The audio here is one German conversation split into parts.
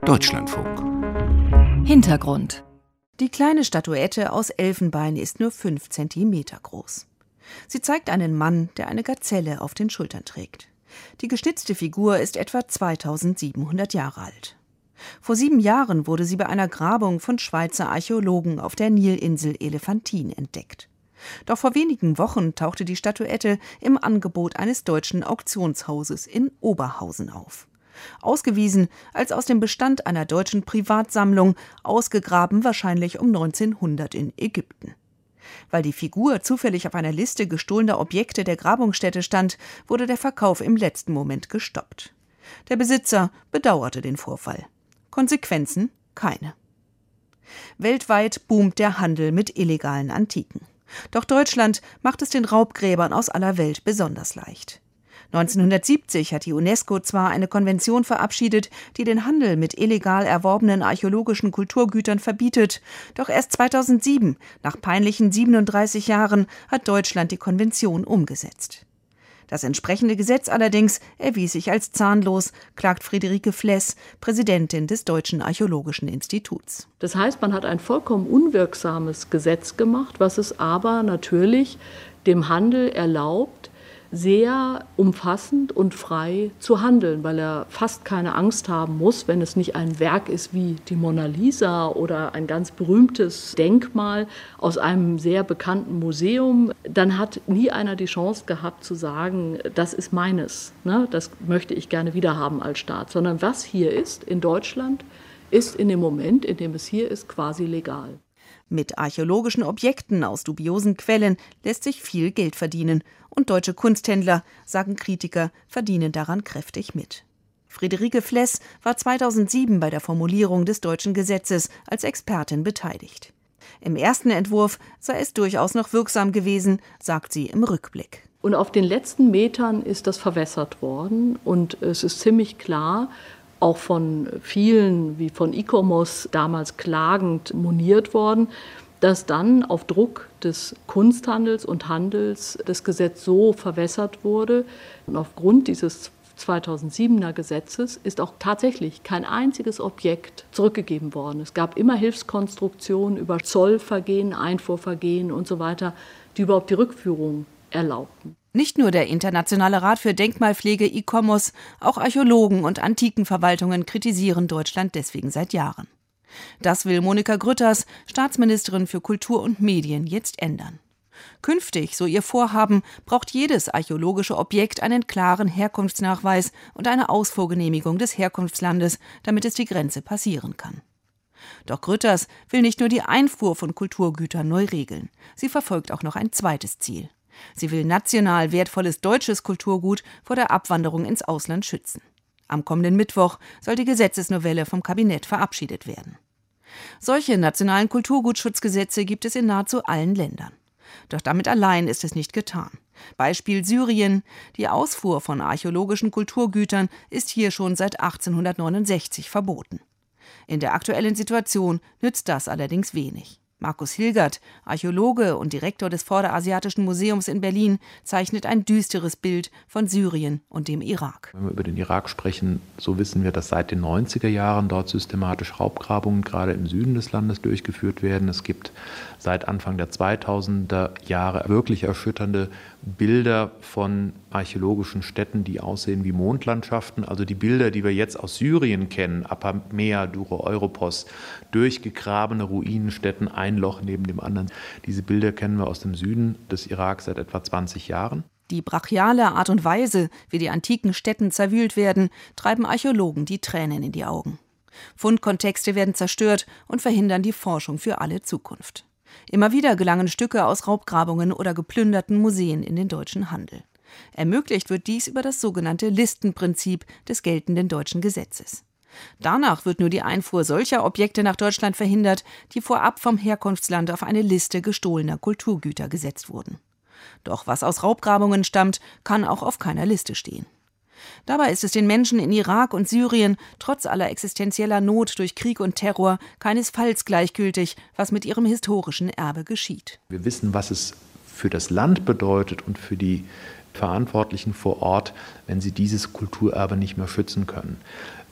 Deutschlandfunk. Hintergrund. Die kleine Statuette aus Elfenbein ist nur 5 Zentimeter groß. Sie zeigt einen Mann, der eine Gazelle auf den Schultern trägt. Die geschnitzte Figur ist etwa 2700 Jahre alt. Vor 7 Jahren wurde sie bei einer Grabung von Schweizer Archäologen auf der Nilinsel Elefantin entdeckt. Doch vor wenigen Wochen tauchte die Statuette im Angebot eines deutschen Auktionshauses in Oberhausen auf. Ausgewiesen als aus dem Bestand einer deutschen Privatsammlung, ausgegraben wahrscheinlich um 1900 in Ägypten. Weil die Figur zufällig auf einer Liste gestohlener Objekte der Grabungsstätte stand, wurde der Verkauf im letzten Moment gestoppt. Der Besitzer bedauerte den Vorfall. Konsequenzen? Keine. Weltweit boomt der Handel mit illegalen Antiken. Doch Deutschland macht es den Raubgräbern aus aller Welt besonders leicht. 1970 hat die UNESCO zwar eine Konvention verabschiedet, die den Handel mit illegal erworbenen archäologischen Kulturgütern verbietet, doch erst 2007, nach peinlichen 37 Jahren, hat Deutschland die Konvention umgesetzt. Das entsprechende Gesetz allerdings erwies sich als zahnlos, klagt Friederike Fless, Präsidentin des Deutschen Archäologischen Instituts. Das heißt, man hat ein vollkommen unwirksames Gesetz gemacht, was es aber natürlich dem Handel erlaubt, sehr umfassend und frei zu handeln, weil er fast keine Angst haben muss, wenn es nicht ein Werk ist wie die Mona Lisa oder ein ganz berühmtes Denkmal aus einem sehr bekannten Museum, dann hat nie einer die Chance gehabt zu sagen, das ist meines, ne? Das möchte ich gerne wiederhaben als Staat, sondern was hier ist in Deutschland, ist in dem Moment, in dem es hier ist, quasi legal. Mit archäologischen Objekten aus dubiosen Quellen lässt sich viel Geld verdienen. Und deutsche Kunsthändler, sagen Kritiker, verdienen daran kräftig mit. Friederike Fless war 2007 bei der Formulierung des deutschen Gesetzes als Expertin beteiligt. Im ersten Entwurf sei es durchaus noch wirksam gewesen, sagt sie im Rückblick. Und auf den letzten Metern ist das verwässert worden. Und es ist ziemlich klar, auch von vielen, wie von ICOMOS damals klagend moniert worden, dass dann auf Druck des Kunsthandels und Handels das Gesetz so verwässert wurde. Und aufgrund dieses 2007er Gesetzes ist auch tatsächlich kein einziges Objekt zurückgegeben worden. Es gab immer Hilfskonstruktionen über Zollvergehen, Einfuhrvergehen und so weiter, die überhaupt die Rückführung erlaubten. Nicht nur der Internationale Rat für Denkmalpflege ICOMOS, auch Archäologen und Antikenverwaltungen kritisieren Deutschland deswegen seit Jahren. Das will Monika Grütters, Staatsministerin für Kultur und Medien, jetzt ändern. Künftig, so ihr Vorhaben, braucht jedes archäologische Objekt einen klaren Herkunftsnachweis und eine Ausfuhrgenehmigung des Herkunftslandes, damit es die Grenze passieren kann. Doch Grütters will nicht nur die Einfuhr von Kulturgütern neu regeln. Sie verfolgt auch noch ein zweites Ziel. Sie will national wertvolles deutsches Kulturgut vor der Abwanderung ins Ausland schützen. Am kommenden Mittwoch soll die Gesetzesnovelle vom Kabinett verabschiedet werden. Solche nationalen Kulturgutschutzgesetze gibt es in nahezu allen Ländern. Doch damit allein ist es nicht getan. Beispiel Syrien. Die Ausfuhr von archäologischen Kulturgütern ist hier schon seit 1869 verboten. In der aktuellen Situation nützt das allerdings wenig. Markus Hilgert, Archäologe und Direktor des Vorderasiatischen Museums in Berlin, zeichnet ein düsteres Bild von Syrien und dem Irak. Wenn wir über den Irak sprechen, so wissen wir, dass seit den 90er Jahren dort systematisch Raubgrabungen gerade im Süden des Landes durchgeführt werden. Es gibt seit Anfang der 2000er Jahre wirklich erschütternde Bilder von archäologischen Städten, die aussehen wie Mondlandschaften. Also die Bilder, die wir jetzt aus Syrien kennen, Apamea, Dura Europos, durchgegrabene Ruinenstätten, ein Loch neben dem anderen. Diese Bilder kennen wir aus dem Süden des Irak seit etwa 20 Jahren. Die brachiale Art und Weise, wie die antiken Stätten zerwühlt werden, treiben Archäologen die Tränen in die Augen. Fundkontexte werden zerstört und verhindern die Forschung für alle Zukunft. Immer wieder gelangen Stücke aus Raubgrabungen oder geplünderten Museen in den deutschen Handel. Ermöglicht wird dies über das sogenannte Listenprinzip des geltenden deutschen Gesetzes. Danach wird nur die Einfuhr solcher Objekte nach Deutschland verhindert, die vorab vom Herkunftsland auf eine Liste gestohlener Kulturgüter gesetzt wurden. Doch was aus Raubgrabungen stammt, kann auch auf keiner Liste stehen. Dabei ist es den Menschen in Irak und Syrien trotz aller existenzieller Not durch Krieg und Terror keinesfalls gleichgültig, was mit ihrem historischen Erbe geschieht. Wir wissen, was es für das Land bedeutet und für die Verantwortlichen vor Ort, wenn sie dieses Kulturerbe nicht mehr schützen können.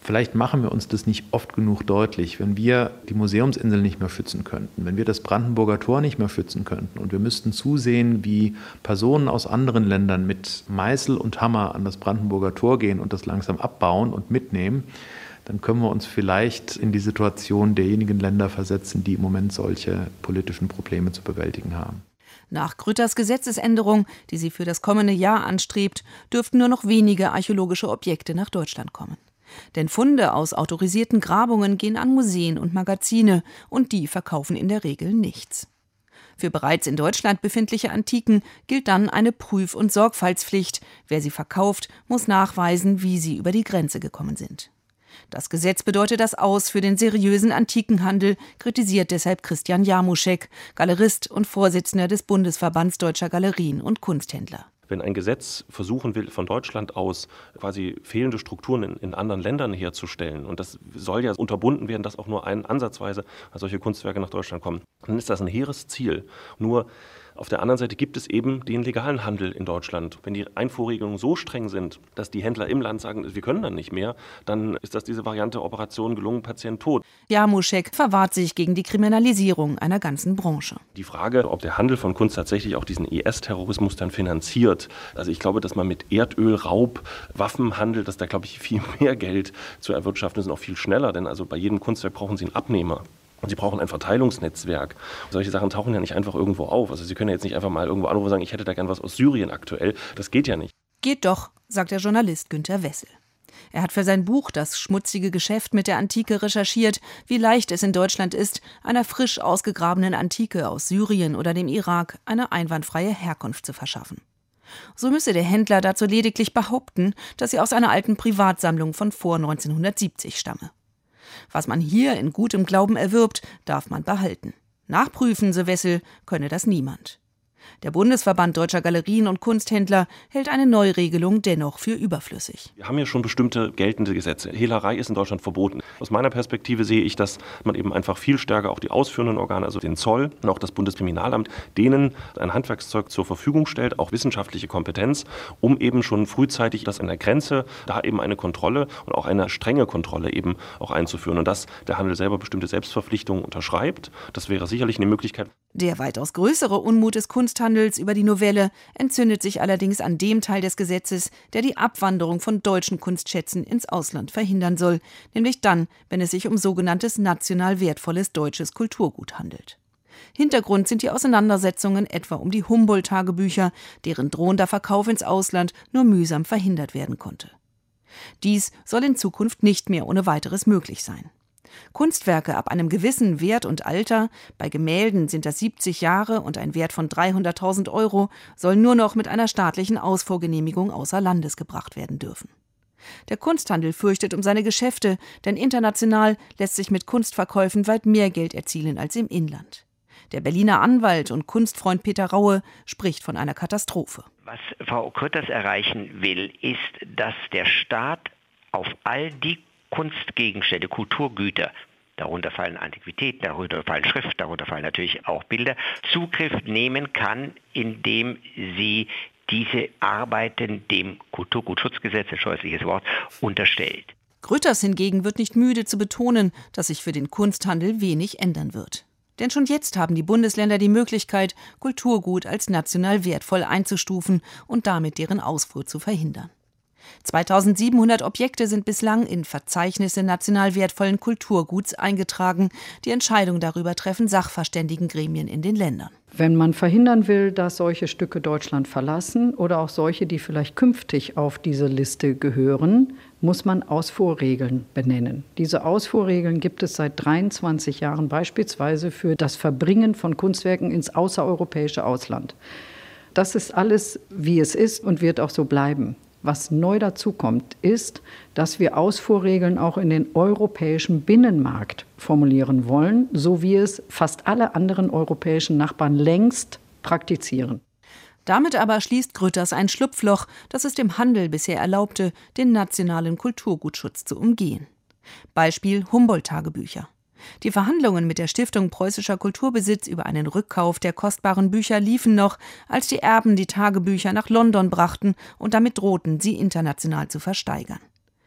Vielleicht machen wir uns das nicht oft genug deutlich, wenn wir die Museumsinsel nicht mehr schützen könnten, wenn wir das Brandenburger Tor nicht mehr schützen könnten und wir müssten zusehen, wie Personen aus anderen Ländern mit Meißel und Hammer an das Brandenburger Tor gehen und das langsam abbauen und mitnehmen, dann können wir uns vielleicht in die Situation derjenigen Länder versetzen, die im Moment solche politischen Probleme zu bewältigen haben. Nach Grütters Gesetzesänderung, die sie für das kommende Jahr anstrebt, dürften nur noch wenige archäologische Objekte nach Deutschland kommen. Denn Funde aus autorisierten Grabungen gehen an Museen und Magazine und die verkaufen in der Regel nichts. Für bereits in Deutschland befindliche Antiken gilt dann eine Prüf- und Sorgfaltspflicht. Wer sie verkauft, muss nachweisen, wie sie über die Grenze gekommen sind. Das Gesetz bedeutet das Aus für den seriösen Antikenhandel, kritisiert deshalb Christian Jarmuschek, Galerist und Vorsitzender des Bundesverbands Deutscher Galerien und Kunsthändler. Wenn ein Gesetz versuchen will, von Deutschland aus quasi fehlende Strukturen in anderen Ländern herzustellen, und das soll ja unterbunden werden, dass auch nur ansatzweise solche Kunstwerke nach Deutschland kommen, dann ist das ein hehres Ziel. Nur auf der anderen Seite gibt es eben den legalen Handel in Deutschland. Wenn die Einfuhrregelungen so streng sind, dass die Händler im Land sagen, wir können dann nicht mehr, dann ist das diese Variante Operation gelungen, Patient tot. Jarmuschek verwahrt sich gegen die Kriminalisierung einer ganzen Branche. Die Frage, ob der Handel von Kunst tatsächlich auch diesen IS-Terrorismus dann finanziert. Also ich glaube, dass man mit Erdöl, Raub, Waffenhandel, dass da, glaube ich, viel mehr Geld zu erwirtschaften ist und auch viel schneller. Denn also bei jedem Kunstwerk brauchen Sie einen Abnehmer. Und Sie brauchen ein Verteilungsnetzwerk. Solche Sachen tauchen ja nicht einfach irgendwo auf. Also Sie können ja jetzt nicht einfach mal irgendwo anrufen und sagen, ich hätte da gern was aus Syrien aktuell. Das geht ja nicht. Geht doch, sagt der Journalist Günter Wessel. Er hat für sein Buch Das schmutzige Geschäft mit der Antike recherchiert, wie leicht es in Deutschland ist, einer frisch ausgegrabenen Antike aus Syrien oder dem Irak eine einwandfreie Herkunft zu verschaffen. So müsse der Händler dazu lediglich behaupten, dass sie aus einer alten Privatsammlung von vor 1970 stamme. Was man hier in gutem Glauben erwirbt, darf man behalten. Nachprüfen, so Wessel, könne das niemand. Der Bundesverband Deutscher Galerien und Kunsthändler hält eine Neuregelung dennoch für überflüssig. Wir haben ja schon bestimmte geltende Gesetze. Hehlerei ist in Deutschland verboten. Aus meiner Perspektive sehe ich, dass man eben einfach viel stärker auch die ausführenden Organe, also den Zoll und auch das Bundeskriminalamt, denen ein Handwerkszeug zur Verfügung stellt, auch wissenschaftliche Kompetenz, um eben schon frühzeitig das an der Grenze, da eben eine Kontrolle und auch eine strenge Kontrolle eben auch einzuführen. Und dass der Handel selber bestimmte Selbstverpflichtungen unterschreibt, das wäre sicherlich eine Möglichkeit. Der weitaus größere Unmut des Kunsthandels über die Novelle entzündet sich allerdings an dem Teil des Gesetzes, der die Abwanderung von deutschen Kunstschätzen ins Ausland verhindern soll, nämlich dann, wenn es sich um sogenanntes national wertvolles deutsches Kulturgut handelt. Hintergrund sind die Auseinandersetzungen etwa um die Humboldt-Tagebücher, deren drohender Verkauf ins Ausland nur mühsam verhindert werden konnte. Dies soll in Zukunft nicht mehr ohne weiteres möglich sein. Kunstwerke ab einem gewissen Wert und Alter, bei Gemälden sind das 70 Jahre und ein Wert von 300.000 €, sollen nur noch mit einer staatlichen Ausfuhrgenehmigung außer Landes gebracht werden dürfen. Der Kunsthandel fürchtet um seine Geschäfte, denn international lässt sich mit Kunstverkäufen weit mehr Geld erzielen als im Inland. Der Berliner Anwalt und Kunstfreund Peter Raue spricht von einer Katastrophe. Was Frau Grütters erreichen will, ist, dass der Staat auf all die Kunstgegenstände, Kulturgüter, darunter fallen Antiquitäten, darunter fallen Schrift, darunter fallen natürlich auch Bilder, Zugriff nehmen kann, indem sie diese Arbeiten dem Kulturgutschutzgesetz, ein scheußliches Wort, unterstellt. Grütters hingegen wird nicht müde zu betonen, dass sich für den Kunsthandel wenig ändern wird. Denn schon jetzt haben die Bundesländer die Möglichkeit, Kulturgut als national wertvoll einzustufen und damit deren Ausfuhr zu verhindern. 2700 Objekte sind bislang in Verzeichnisse national wertvollen Kulturguts eingetragen. Die Entscheidung darüber treffen Sachverständigengremien in den Ländern. Wenn man verhindern will, dass solche Stücke Deutschland verlassen oder auch solche, die vielleicht künftig auf diese Liste gehören, muss man Ausfuhrregeln benennen. Diese Ausfuhrregeln gibt es seit 23 Jahren beispielsweise für das Verbringen von Kunstwerken ins außereuropäische Ausland. Das ist alles, wie es ist und wird auch so bleiben. Was neu dazu kommt, ist, dass wir Ausfuhrregeln auch in den europäischen Binnenmarkt formulieren wollen, so wie es fast alle anderen europäischen Nachbarn längst praktizieren. Damit aber schließt Grütters ein Schlupfloch, das es dem Handel bisher erlaubte, den nationalen Kulturgutschutz zu umgehen. Beispiel Humboldt-Tagebücher. Die Verhandlungen mit der Stiftung Preußischer Kulturbesitz über einen Rückkauf der kostbaren Bücher liefen noch, als die Erben die Tagebücher nach London brachten und damit drohten, sie international zu versteigern.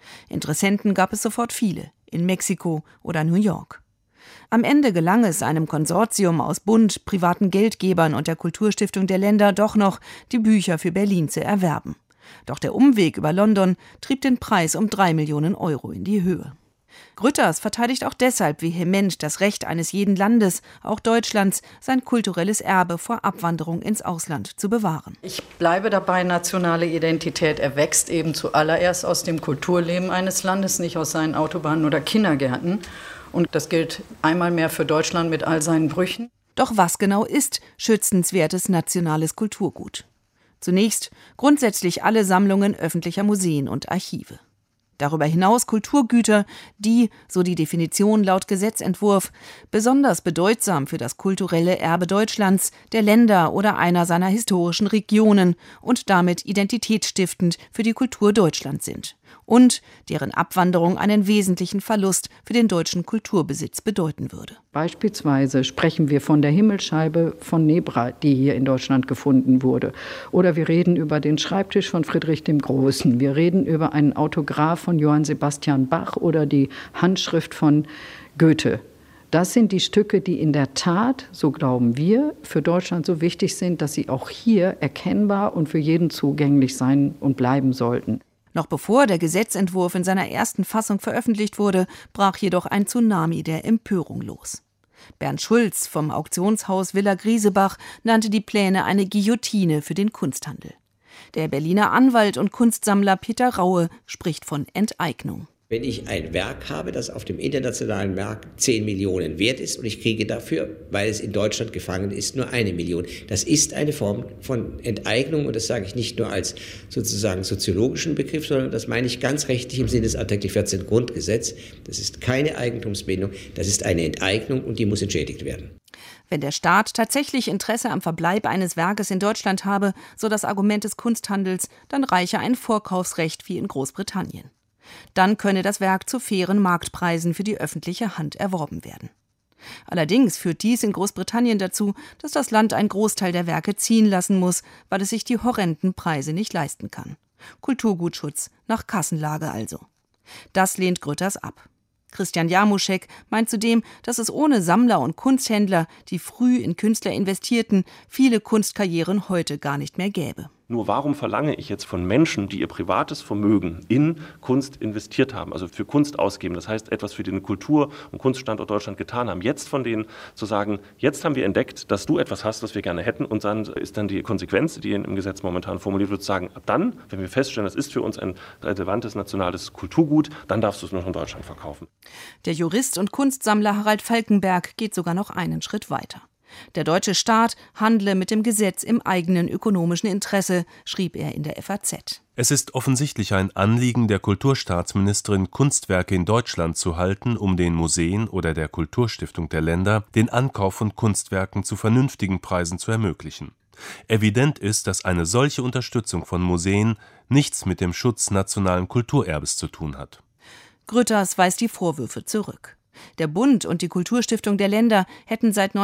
Interessenten gab es sofort viele, in Mexiko oder New York. Am Ende gelang es einem Konsortium aus Bund, privaten Geldgebern und der Kulturstiftung der Länder doch noch, die Bücher für Berlin zu erwerben. Doch der Umweg über London trieb den Preis um 3 Millionen Euro in die Höhe. Grütters verteidigt auch deshalb vehement das Recht eines jeden Landes, auch Deutschlands, sein kulturelles Erbe vor Abwanderung ins Ausland zu bewahren. Ich bleibe dabei, nationale Identität erwächst eben zuallererst aus dem Kulturleben eines Landes, nicht aus seinen Autobahnen oder Kindergärten. Und das gilt einmal mehr für Deutschland mit all seinen Brüchen. Doch was genau ist schützenswertes nationales Kulturgut? Zunächst grundsätzlich alle Sammlungen öffentlicher Museen und Archive. Darüber hinaus Kulturgüter, die, so die Definition laut Gesetzentwurf, besonders bedeutsam für das kulturelle Erbe Deutschlands, der Länder oder einer seiner historischen Regionen und damit identitätsstiftend für die Kultur Deutschlands sind und deren Abwanderung einen wesentlichen Verlust für den deutschen Kulturbesitz bedeuten würde. Beispielsweise sprechen wir von der Himmelsscheibe von Nebra, die hier in Deutschland gefunden wurde. Oder wir reden über den Schreibtisch von Friedrich dem Großen. Wir reden über einen Autograph von Johann Sebastian Bach oder die Handschrift von Goethe. Das sind die Stücke, die in der Tat, so glauben wir, für Deutschland so wichtig sind, dass sie auch hier erkennbar und für jeden zugänglich sein und bleiben sollten. Noch bevor der Gesetzentwurf in seiner ersten Fassung veröffentlicht wurde, brach jedoch ein Tsunami der Empörung los. Bernd Schulz vom Auktionshaus Villa Griesebach nannte die Pläne eine Guillotine für den Kunsthandel. Der Berliner Anwalt und Kunstsammler Peter Raue spricht von Enteignung. Wenn ich ein Werk habe, das auf dem internationalen Markt 10 Millionen wert ist und ich kriege dafür, weil es in Deutschland gefangen ist, nur 1 Million. Das ist eine Form von Enteignung und das sage ich nicht nur als sozusagen soziologischen Begriff, sondern das meine ich ganz rechtlich im Sinne des Artikel 14 Grundgesetz. Das ist keine Eigentumsbindung, das ist eine Enteignung und die muss entschädigt werden. Wenn der Staat tatsächlich Interesse am Verbleib eines Werkes in Deutschland habe, so das Argument des Kunsthandels, dann reiche ein Vorkaufsrecht wie in Großbritannien. Dann könne das Werk zu fairen Marktpreisen für die öffentliche Hand erworben werden. Allerdings führt dies in Großbritannien dazu, dass das Land einen Großteil der Werke ziehen lassen muss, weil es sich die horrenden Preise nicht leisten kann. Kulturgutschutz nach Kassenlage also. Das lehnt Grütters ab. Christian Jarmuschek meint zudem, dass es ohne Sammler und Kunsthändler, die früh in Künstler investierten, viele Kunstkarrieren heute gar nicht mehr gäbe. Nur warum verlange ich jetzt von Menschen, die ihr privates Vermögen in Kunst investiert haben, also für Kunst ausgeben, das heißt etwas für den Kultur- und Kunststandort Deutschland getan haben, jetzt von denen zu sagen, jetzt haben wir entdeckt, dass du etwas hast, was wir gerne hätten und dann ist dann die Konsequenz, die im Gesetz momentan formuliert wird, zu sagen, ab dann, wenn wir feststellen, das ist für uns ein relevantes nationales Kulturgut, dann darfst du es nur noch in Deutschland verkaufen. Der Jurist und Kunstsammler Harald Falkenberg geht sogar noch einen Schritt weiter. Der deutsche Staat handle mit dem Gesetz im eigenen ökonomischen Interesse, schrieb er in der FAZ. Es ist offensichtlich ein Anliegen der Kulturstaatsministerin, Kunstwerke in Deutschland zu halten, um den Museen oder der Kulturstiftung der Länder den Ankauf von Kunstwerken zu vernünftigen Preisen zu ermöglichen. Evident ist, dass eine solche Unterstützung von Museen nichts mit dem Schutz nationalen Kulturerbes zu tun hat. Grütters weist die Vorwürfe zurück. Der Bund und die Kulturstiftung der Länder hätten seit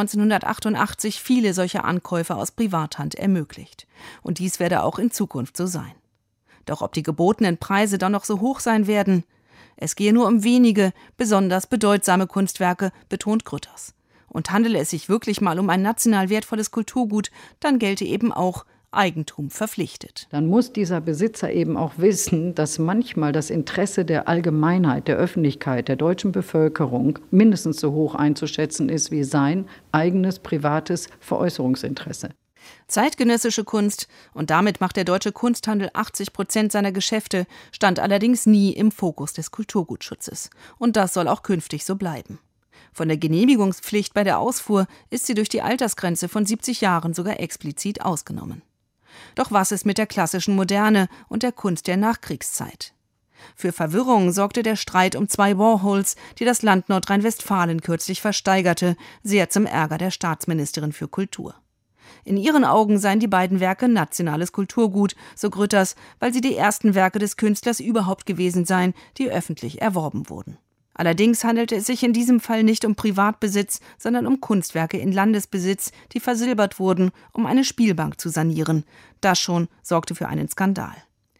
1988 viele solcher Ankäufe aus Privathand ermöglicht. Und dies werde auch in Zukunft so sein. Doch ob die gebotenen Preise dann noch so hoch sein werden? Es gehe nur um wenige, besonders bedeutsame Kunstwerke, betont Grütters. Und handele es sich wirklich mal um ein national wertvolles Kulturgut, dann gelte eben auch Eigentum verpflichtet. Dann muss dieser Besitzer eben auch wissen, dass manchmal das Interesse der Allgemeinheit, der Öffentlichkeit, der deutschen Bevölkerung mindestens so hoch einzuschätzen ist wie sein eigenes privates Veräußerungsinteresse. Zeitgenössische Kunst, und damit macht der deutsche Kunsthandel 80% seiner Geschäfte, stand allerdings nie im Fokus des Kulturgutschutzes. Und das soll auch künftig so bleiben. Von der Genehmigungspflicht bei der Ausfuhr ist sie durch die Altersgrenze von 70 Jahren sogar explizit ausgenommen. Doch was ist mit der klassischen Moderne und der Kunst der Nachkriegszeit? Für Verwirrung sorgte der Streit um 2 Warhols, die das Land Nordrhein-Westfalen kürzlich versteigerte, sehr zum Ärger der Staatsministerin für Kultur. In ihren Augen seien die beiden Werke nationales Kulturgut, so Grütters, weil sie die ersten Werke des Künstlers überhaupt gewesen seien, die öffentlich erworben wurden. Allerdings handelte es sich in diesem Fall nicht um Privatbesitz, sondern um Kunstwerke in Landesbesitz, die versilbert wurden, um eine Spielbank zu sanieren. Das schon sorgte für einen Skandal.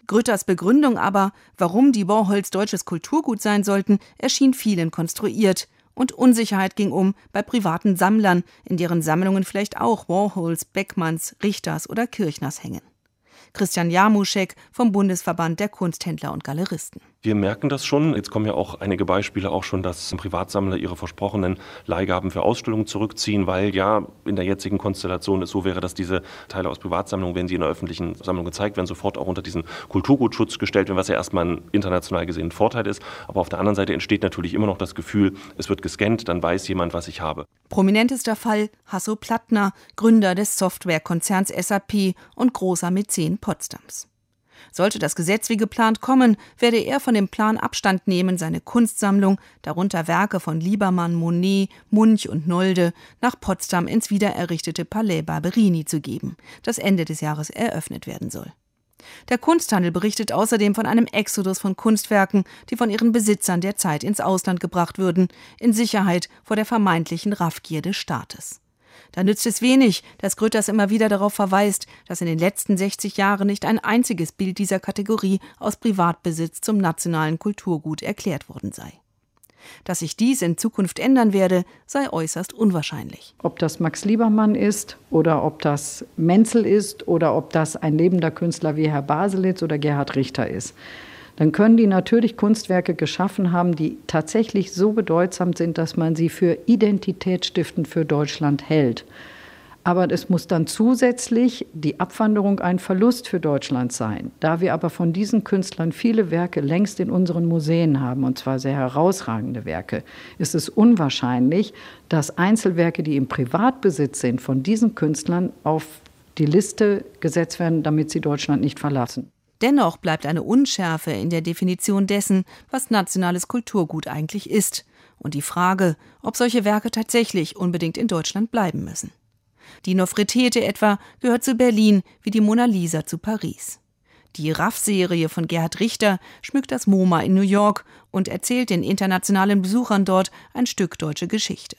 Grütters Begründung aber, warum die Warhols deutsches Kulturgut sein sollten, erschien vielen konstruiert. Und Unsicherheit ging bei privaten Sammlern, in deren Sammlungen vielleicht auch Warhols, Beckmanns, Richters oder Kirchners hängen. Christian Jarmuschek vom Bundesverband der Kunsthändler und Galeristen. Wir merken das schon. Jetzt kommen ja auch einige Beispiele auch schon, dass Privatsammler ihre versprochenen Leihgaben für Ausstellungen zurückziehen, weil ja in der jetzigen Konstellation es so wäre, dass diese Teile aus Privatsammlungen, wenn sie in der öffentlichen Sammlung gezeigt werden, sofort auch unter diesen Kulturgutschutz gestellt werden, was ja erstmal ein international gesehen Vorteil ist. Aber auf der anderen Seite entsteht natürlich immer noch das Gefühl, es wird gescannt, dann weiß jemand, was ich habe. Prominentester Fall Hasso Plattner, Gründer des Softwarekonzerns SAP und großer Mäzen Potsdams. Sollte das Gesetz wie geplant kommen, werde er von dem Plan Abstand nehmen, seine Kunstsammlung, darunter Werke von Liebermann, Monet, Munch und Nolde, nach Potsdam ins wiedererrichtete Palais Barberini zu geben, das Ende des Jahres eröffnet werden soll. Der Kunsthandel berichtet außerdem von einem Exodus von Kunstwerken, die von ihren Besitzern derzeit ins Ausland gebracht würden, in Sicherheit vor der vermeintlichen Raffgier des Staates. Da nützt es wenig, dass Grütters immer wieder darauf verweist, dass in den letzten 60 Jahren nicht ein einziges Bild dieser Kategorie aus Privatbesitz zum nationalen Kulturgut erklärt worden sei. Dass sich dies in Zukunft ändern werde, sei äußerst unwahrscheinlich. Ob das Max Liebermann ist oder ob das Menzel ist oder ob das ein lebender Künstler wie Herr Baselitz oder Gerhard Richter ist, dann können die natürlich Kunstwerke geschaffen haben, die tatsächlich so bedeutsam sind, dass man sie für identitätsstiftend für Deutschland hält. Aber es muss dann zusätzlich die Abwanderung ein Verlust für Deutschland sein. Da wir aber von diesen Künstlern viele Werke längst in unseren Museen haben, und zwar sehr herausragende Werke, ist es unwahrscheinlich, dass Einzelwerke, die im Privatbesitz sind, von diesen Künstlern auf die Liste gesetzt werden, damit sie Deutschland nicht verlassen. Dennoch bleibt eine Unschärfe in der Definition dessen, was nationales Kulturgut eigentlich ist, und die Frage, ob solche Werke tatsächlich unbedingt in Deutschland bleiben müssen. Die Nofretete etwa gehört zu Berlin wie die Mona Lisa zu Paris. Die Raff-Serie von Gerhard Richter schmückt das MoMA in New York und erzählt den internationalen Besuchern dort ein Stück deutsche Geschichte.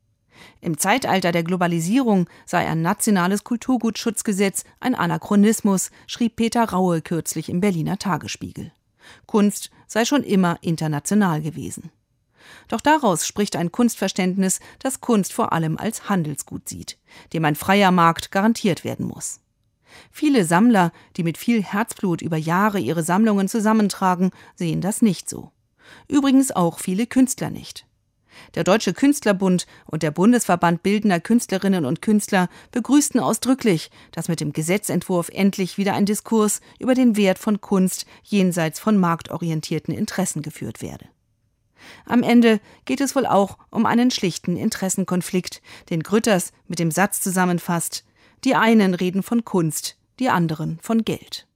Im Zeitalter der Globalisierung sei ein nationales Kulturgutschutzgesetz ein Anachronismus, schrieb Peter Raue kürzlich im Berliner Tagesspiegel. Kunst sei schon immer international gewesen. Doch daraus spricht ein Kunstverständnis, das Kunst vor allem als Handelsgut sieht, dem ein freier Markt garantiert werden muss. Viele Sammler, die mit viel Herzblut über Jahre ihre Sammlungen zusammentragen, sehen das nicht so. Übrigens auch viele Künstler nicht. Der Deutsche Künstlerbund und der Bundesverband Bildender Künstlerinnen und Künstler begrüßten ausdrücklich, dass mit dem Gesetzentwurf endlich wieder ein Diskurs über den Wert von Kunst jenseits von marktorientierten Interessen geführt werde. Am Ende geht es wohl auch um einen schlichten Interessenkonflikt, den Grütters mit dem Satz zusammenfasst: Die einen reden von Kunst, die anderen von Geld.